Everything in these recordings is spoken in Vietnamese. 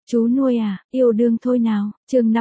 Chú nuôi à, yêu đương thôi nào, chương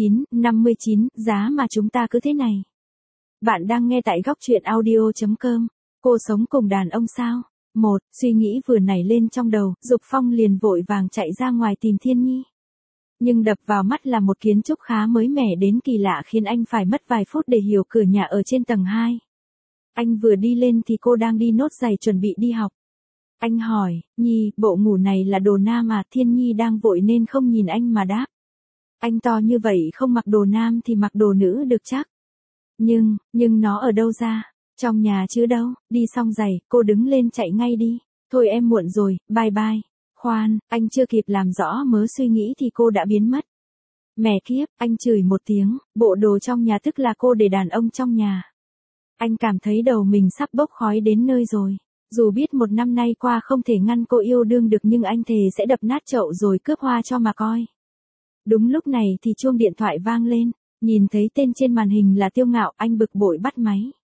59, giá mà chúng ta cứ thế này. Bạn đang nghe tại góc truyện audio.com, cô sống cùng đàn ông sao? Suy nghĩ vừa nảy lên trong đầu, Dục Phong liền vội vàng chạy ra ngoài tìm Thiên Nhi. Nhưng đập vào mắt là một kiến trúc khá mới mẻ đến kỳ lạ khiến anh phải mất vài phút để hiểu cửa nhà ở trên tầng 2. Anh vừa đi lên thì cô đang đi nốt giày chuẩn bị đi học. Anh hỏi, Nhi, bộ ngủ này là đồ nam à? Thiên Nhi đang vội nên không nhìn anh mà đáp. Anh to như vậy không mặc đồ nam thì mặc đồ nữ được chắc. Nhưng nó ở đâu ra? Trong nhà chứ đâu. Đi xong giày, cô đứng lên chạy ngay đi. Thôi em muộn rồi, bye bye. Khoan, anh chưa kịp làm rõ mớ suy nghĩ thì cô đã biến mất. Mẹ kiếp, anh chửi một tiếng, bộ đồ trong nhà tức là cô để đàn ông trong nhà. Anh cảm thấy đầu mình sắp bốc khói đến nơi rồi. Dù biết một năm nay qua không thể ngăn cô yêu đương được nhưng anh thề sẽ đập nát chậu rồi cướp hoa cho mà coi. Đúng lúc này thì chuông điện thoại vang lên, nhìn thấy tên trên màn hình là Tiêu Ngạo, anh bực bội bắt máy.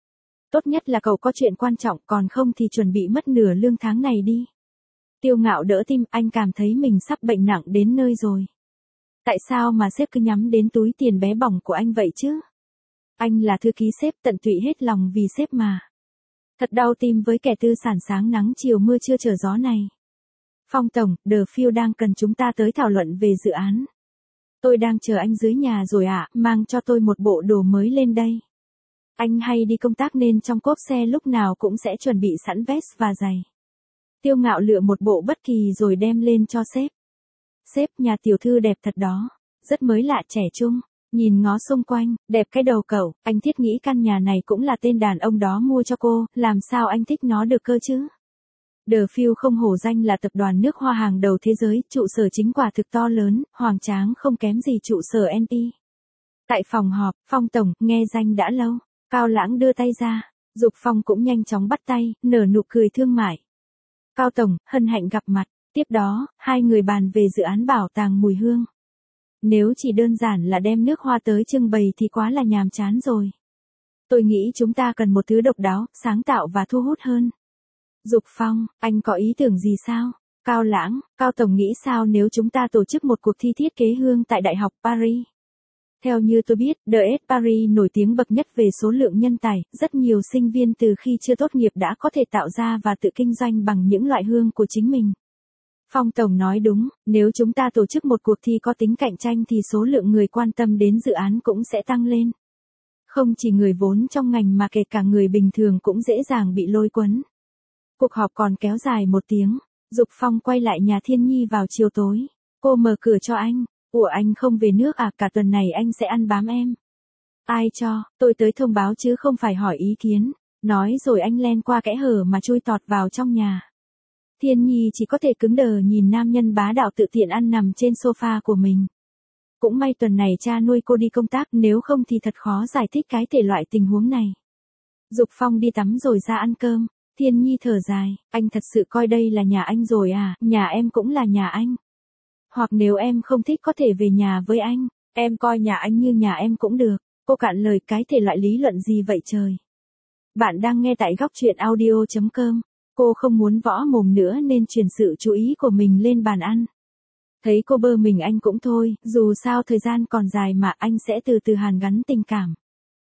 Tốt nhất là cậu có chuyện quan trọng, còn không thì chuẩn bị mất nửa lương tháng này đi. Tiêu Ngạo đỡ tim, anh cảm thấy mình sắp bệnh nặng đến nơi rồi. Tại sao mà sếp cứ nhắm đến túi tiền bé bỏng của anh vậy chứ? Anh là thư ký sếp, tận tụy hết lòng vì sếp mà. Thật đau tim với kẻ tư sản sáng nắng chiều mưa chưa trở gió này. Phong tổng, The Field đang cần chúng ta tới thảo luận về dự án. Tôi đang chờ anh dưới nhà rồi ạ, mang cho tôi một bộ đồ mới lên đây. Anh hay đi công tác nên trong cốp xe lúc nào cũng sẽ chuẩn bị sẵn vest và giày. Tiêu Ngạo lựa một bộ bất kỳ rồi đem lên cho sếp. Sếp, nhà tiểu thư đẹp thật đó, rất mới lạ trẻ trung. Nhìn ngó xung quanh, đẹp cái đầu cậu, anh thiết nghĩ căn nhà này cũng là tên đàn ông đó mua cho cô, làm sao anh thích nó được cơ chứ? The Field không hổ danh là tập đoàn nước hoa hàng đầu thế giới, trụ sở chính quả thực to lớn, hoành tráng không kém gì trụ sở NP. Tại phòng họp, Phong tổng, nghe danh đã lâu, Cao Lãng đưa tay ra, Dục Phong cũng nhanh chóng bắt tay, nở nụ cười thương mại. Cao tổng, hân hạnh gặp mặt, tiếp đó, hai người bàn về dự án bảo tàng mùi hương. Nếu chỉ đơn giản là đem nước hoa tới trưng bày thì quá là nhàm chán rồi. Tôi nghĩ chúng ta cần một thứ độc đáo, sáng tạo và thu hút hơn. Dục Phong, anh có ý tưởng gì sao? Cao Lãng, Cao tổng nghĩ sao nếu chúng ta tổ chức một cuộc thi thiết kế hương tại Đại học Paris? Theo như tôi biết, DS Paris nổi tiếng bậc nhất về số lượng nhân tài, rất nhiều sinh viên từ khi chưa tốt nghiệp đã có thể tạo ra và tự kinh doanh bằng những loại hương của chính mình. Phong tổng nói đúng, nếu chúng ta tổ chức một cuộc thi có tính cạnh tranh thì số lượng người quan tâm đến dự án cũng sẽ tăng lên. Không chỉ người vốn trong ngành mà kể cả người bình thường cũng dễ dàng bị lôi cuốn. Cuộc họp còn kéo dài 1 tiếng, Dục Phong quay lại nhà Thiên Nhi vào chiều tối. Cô mở cửa cho anh, ủa anh không về nước à, cả tuần này anh sẽ ăn bám em. Ai cho, tôi tới thông báo chứ không phải hỏi ý kiến, nói rồi anh len qua kẽ hở mà chui tọt vào trong nhà. Thiên Nhi chỉ có thể cứng đờ nhìn nam nhân bá đạo tự tiện ăn nằm trên sofa của mình. Cũng may tuần này cha nuôi cô đi công tác, nếu không thì thật khó giải thích cái thể loại tình huống này. Dục Phong đi tắm rồi ra ăn cơm, Thiên Nhi thở dài, anh thật sự coi đây là nhà anh rồi à, nhà em cũng là nhà anh. Hoặc nếu em không thích có thể về nhà với anh, em coi nhà anh như nhà em cũng được. Cô cạn lời, cái thể loại lý luận gì vậy trời. Bạn đang nghe tại góc truyện audio.com. Cô không muốn võ mồm nữa nên chuyển sự chú ý của mình lên bàn ăn. Thấy cô bơ mình anh cũng thôi, dù sao thời gian còn dài mà anh sẽ từ từ hàn gắn tình cảm.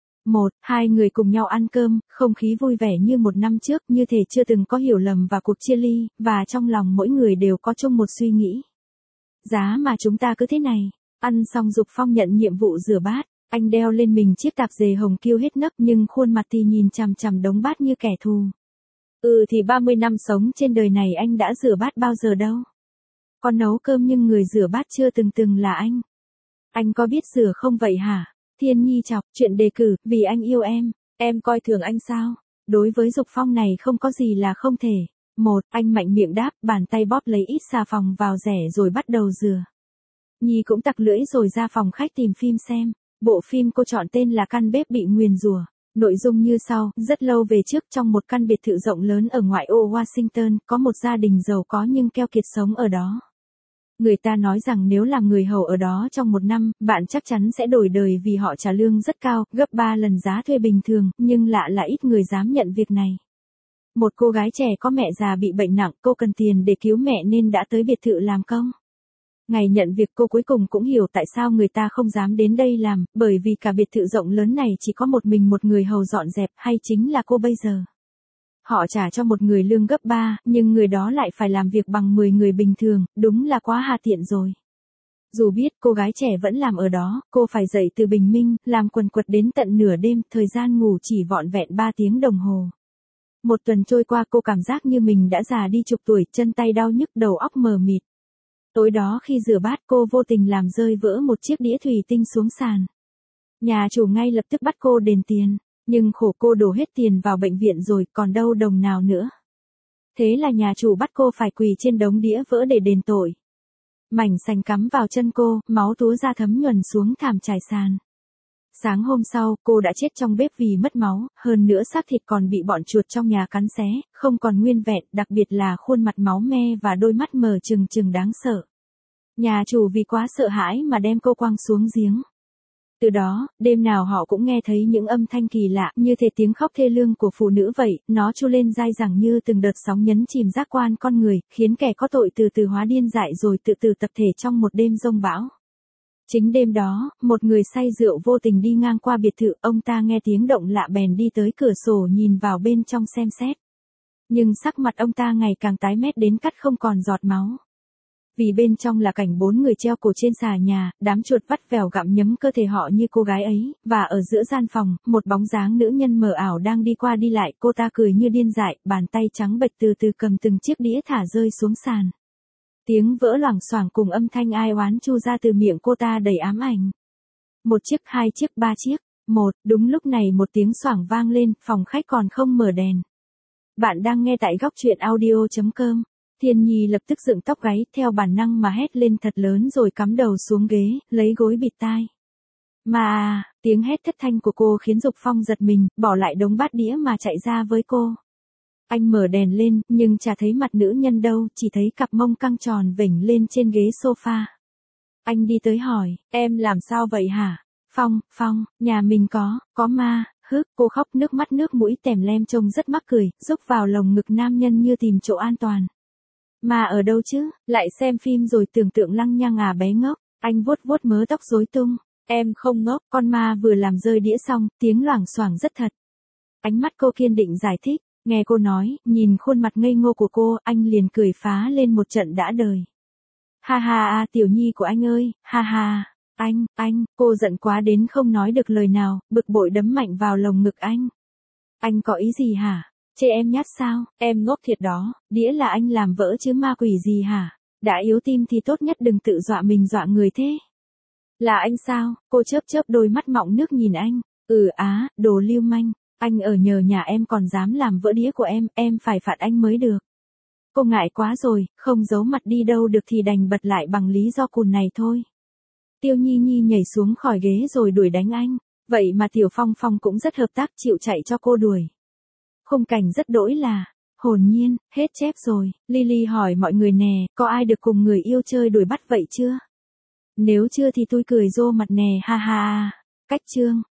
Hai người cùng nhau ăn cơm, không khí vui vẻ như một năm trước, như thể chưa từng có hiểu lầm và cuộc chia ly, và trong lòng mỗi người đều có chung một suy nghĩ. Giá mà chúng ta cứ thế này. Ăn xong Dục Phong nhận nhiệm vụ rửa bát, anh đeo lên mình chiếc tạp dề hồng kiêu hết nấc nhưng khuôn mặt thì nhìn chằm chằm đống bát như kẻ thù. Thì 30 năm sống trên đời này anh đã rửa bát bao giờ đâu. Con nấu cơm nhưng người rửa bát chưa từng là anh. Anh có biết rửa không vậy hả? Thiên Nhi chọc, chuyện đề cử, vì anh yêu em coi thường anh sao? Đối với Dục Phong này không có gì là không thể. Anh mạnh miệng đáp, bàn tay bóp lấy ít xà phòng vào rẻ rồi bắt đầu rửa. Nhi cũng tặc lưỡi rồi ra phòng khách tìm phim xem. Bộ phim cô chọn tên là Căn bếp bị nguyền rủa. Nội dung như sau, rất lâu về trước trong một căn biệt thự rộng lớn ở ngoại ô Washington, có một gia đình giàu có nhưng keo kiệt sống ở đó. Người ta nói rằng nếu làm người hầu ở đó trong 1 năm, bạn chắc chắn sẽ đổi đời vì họ trả lương rất cao, gấp 3 lần giá thuê bình thường, nhưng lạ là ít người dám nhận việc này. Một cô gái trẻ có mẹ già bị bệnh nặng, cô cần tiền để cứu mẹ nên đã tới biệt thự làm công. Ngày nhận việc cô cuối cùng cũng hiểu tại sao người ta không dám đến đây làm, bởi vì cả biệt thự rộng lớn này chỉ có một mình một người hầu dọn dẹp, hay chính là cô bây giờ. Họ trả cho một người lương gấp 3, nhưng người đó lại phải làm việc bằng 10 người bình thường, đúng là quá hà tiện rồi. Dù biết cô gái trẻ vẫn làm ở đó, cô phải dậy từ bình minh, làm quần quật đến tận nửa đêm, thời gian ngủ chỉ vỏn vẹn 3 tiếng đồng hồ. Một tuần trôi qua cô cảm giác như mình đã già đi chục tuổi, chân tay đau nhức, đầu óc mờ mịt. Tối đó khi rửa bát cô vô tình làm rơi vỡ một chiếc đĩa thủy tinh xuống sàn. Nhà chủ ngay lập tức bắt cô đền tiền, nhưng khổ cô đổ hết tiền vào bệnh viện rồi, còn đâu đồng nào nữa. Thế là nhà chủ bắt cô phải quỳ trên đống đĩa vỡ để đền tội. Mảnh sành cắm vào chân cô, máu túa ra thấm nhuần xuống thảm trải sàn. Sáng hôm sau, cô đã chết trong bếp vì mất máu, hơn nữa xác thịt còn bị bọn chuột trong nhà cắn xé, không còn nguyên vẹn, đặc biệt là khuôn mặt máu me và đôi mắt mờ trừng trừng đáng sợ. Nhà chủ vì quá sợ hãi mà đem cô quăng xuống giếng. Từ đó, đêm nào họ cũng nghe thấy những âm thanh kỳ lạ, như thể tiếng khóc thê lương của phụ nữ vậy, nó chu lên dai dẳng như từng đợt sóng nhấn chìm giác quan con người, khiến kẻ có tội từ từ hóa điên dại rồi tự tử tập thể trong một đêm giông bão. Chính đêm đó, một người say rượu vô tình đi ngang qua biệt thự, ông ta nghe tiếng động lạ bèn đi tới cửa sổ nhìn vào bên trong xem xét. Nhưng sắc mặt ông ta ngày càng tái mét đến cắt không còn giọt máu. Vì bên trong là cảnh 4 người treo cổ trên xà nhà, đám chuột vắt vẻo gặm nhấm cơ thể họ như cô gái ấy, và ở giữa gian phòng, một bóng dáng nữ nhân mờ ảo đang đi qua đi lại, cô ta cười như điên dại, bàn tay trắng bệch từ từ cầm từng chiếc đĩa thả rơi xuống sàn. Tiếng vỡ loảng xoảng cùng âm thanh ai oán chu ra từ miệng cô ta đầy ám ảnh. Một chiếc, 2 chiếc, 3 chiếc. Đúng lúc này một tiếng xoảng vang lên, phòng khách còn không mở đèn. Bạn đang nghe tại góc truyện audio.com. Thiên Nhi lập tức dựng tóc gáy, theo bản năng mà hét lên thật lớn rồi cắm đầu xuống ghế, lấy gối bịt tai. Mà, tiếng hét thất thanh của cô khiến Dục Phong giật mình, bỏ lại đống bát đĩa mà chạy ra với cô. Anh mở đèn lên, nhưng chả thấy mặt nữ nhân đâu, chỉ thấy cặp mông căng tròn vểnh lên trên ghế sofa. Anh đi tới hỏi, em làm sao vậy hả? Phong, nhà mình có ma, cô khóc nước mắt nước mũi tèm lem trông rất mắc cười, rúc vào lồng ngực nam nhân như tìm chỗ an toàn. Ma ở đâu chứ, lại xem phim rồi tưởng tượng lăng nhăng à bé ngốc, anh vuốt vuốt mớ tóc rối tung. Em không ngốc, con ma vừa làm rơi đĩa xong, tiếng loảng xoảng rất thật. Ánh mắt cô kiên định giải thích. Nghe cô nói, nhìn khuôn mặt ngây ngô của cô, anh liền cười phá lên một trận đã đời. Ha ha, tiểu nhi của anh ơi, ha ha, anh, cô giận quá đến không nói được lời nào, bực bội đấm mạnh vào lồng ngực anh. Anh có ý gì hả? Chê em nhát sao? Em ngốc thiệt đó, đĩa là anh làm vỡ chứ ma quỷ gì hả? Đã yếu tim thì tốt nhất đừng tự dọa mình dọa người thế. Là anh sao? Cô chớp chớp đôi mắt mọng nước nhìn anh. Đồ lưu manh. Anh ở nhờ nhà em còn dám làm vỡ đĩa của em phải phạt anh mới được. Cô ngại quá rồi, không giấu mặt đi đâu được thì đành bật lại bằng lý do cùn này thôi. Tiêu Nhi Nhi nhảy xuống khỏi ghế rồi đuổi đánh anh, vậy mà Tiểu Phong cũng rất hợp tác chịu chạy cho cô đuổi. Khung cảnh rất đỗi là, hồn nhiên, hết chép rồi, Lily hỏi mọi người nè, có ai được cùng người yêu chơi đuổi bắt vậy chưa? Nếu chưa thì tôi cười rô mặt nè ha ha. Cách chương.